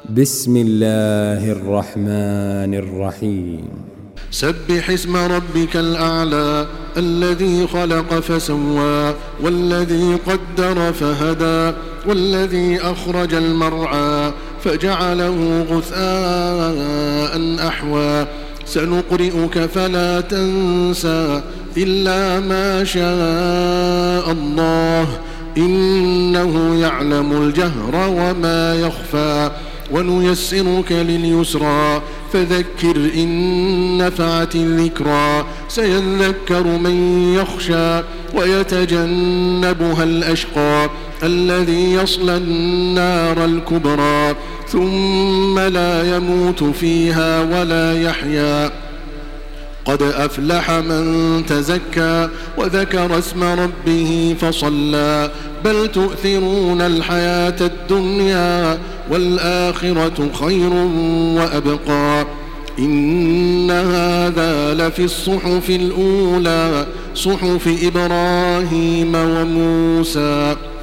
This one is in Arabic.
بسم الله الرحمن الرحيم. سبح اسم ربك الأعلى الذي خلق فسوى والذي قدر فهدى والذي أخرج المرعى فجعله غثاء أحوى سنقرئك فلا تنسى إلا ما شاء الله إنه يعلم الجهر وما يخفى ونيسرك لليسرى فذكر إن نفعت الذكرى سيذكر من يخشى ويتجنبها الأشقى الذي يصلى النار الكبرى ثم لا يموت فيها ولا يحيا قد أفلح من تزكى وذكر اسم ربه فصلى بل تؤثرون الحياة الدنيا والآخرة خير وأبقى إن هذا لفي الصحف الأولى صحف إبراهيم وموسى.